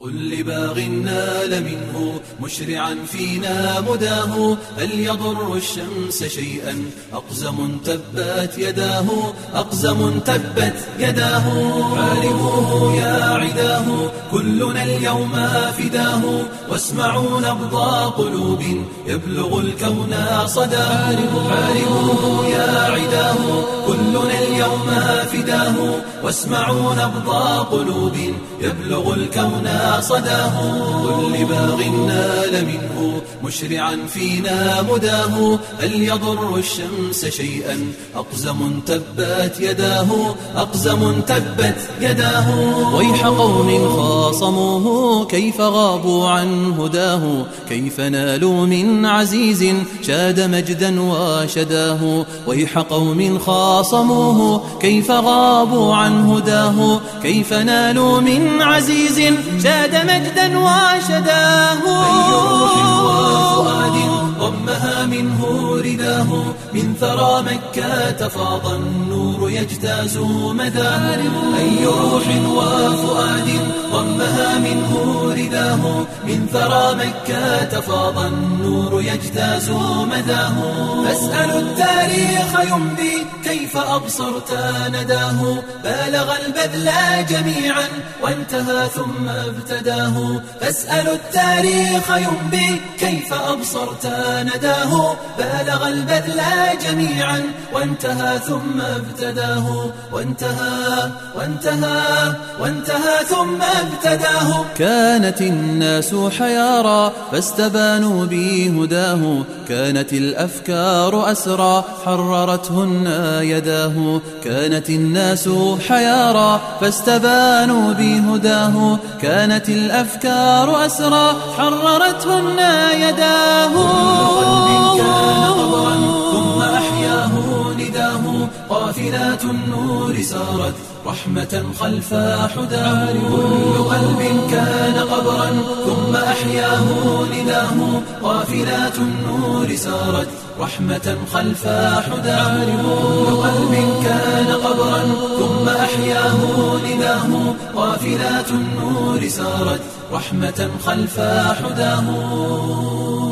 قل لباغ نال منه مشرعا فينا مداه هل يضر الشمس شيئا أقزم تبت يداه أقزم تبت يداه حاربوه يا عداه كلنا اليوم فداه واسمعوا نبض قلوب يبلغ الكون صداه حاربوه يا عداه كلنا اليوم فداه واسمعوا نبض قلوب يبلغ الكون صداه قل لباغ نال منه مشرعا فينا مداه هل يضر الشمس شيئا أقزم تبت يداه أقزم تبت يداه ويح قوم خاصموه كيف غابوا عن هداه كيف نالوا من عزيز شاد مجدا وشداه ويح قوم خاصموه كيف غابوا عن هداه كيف نالوا من عزيز شاد مجدا وشداه أي روح وفؤاد ضمها منه رداه من ثرى مكة فاض النور يجتاز مداه أي روح وفؤاد ضمها منه رداه من ثرى مكة فاض النور يجتاز مداه فاسألوا التاريخ يمضي كيف أبصرت نداه بالغ البذل جميعا وانتهى ثم ابتداه فاسألوا التاريخ يمضي كيف أبصرت نداه بالغ البذل جميعا وانتهى ثم ابتداه وانتهى ثم ابتداه كانت الناس حيارى فاستبانوا بهداه كانت الأفكار أسرى حررتهن يداه كانت الناس حيارى فاستبانوا بهداه كانت الأفكار أسرى حررتهن يداه قلب كان قبرا ثم أحياه نداه قافلات النور سارت رحمة خلف حداه كل قلب كان قبرا ثم أحياه نداه قافلات النور سارت رحمة خلف حداه كل قلب كان قبرا ثم أحياه نداه قافلات النور سارت رحمة خلف حداه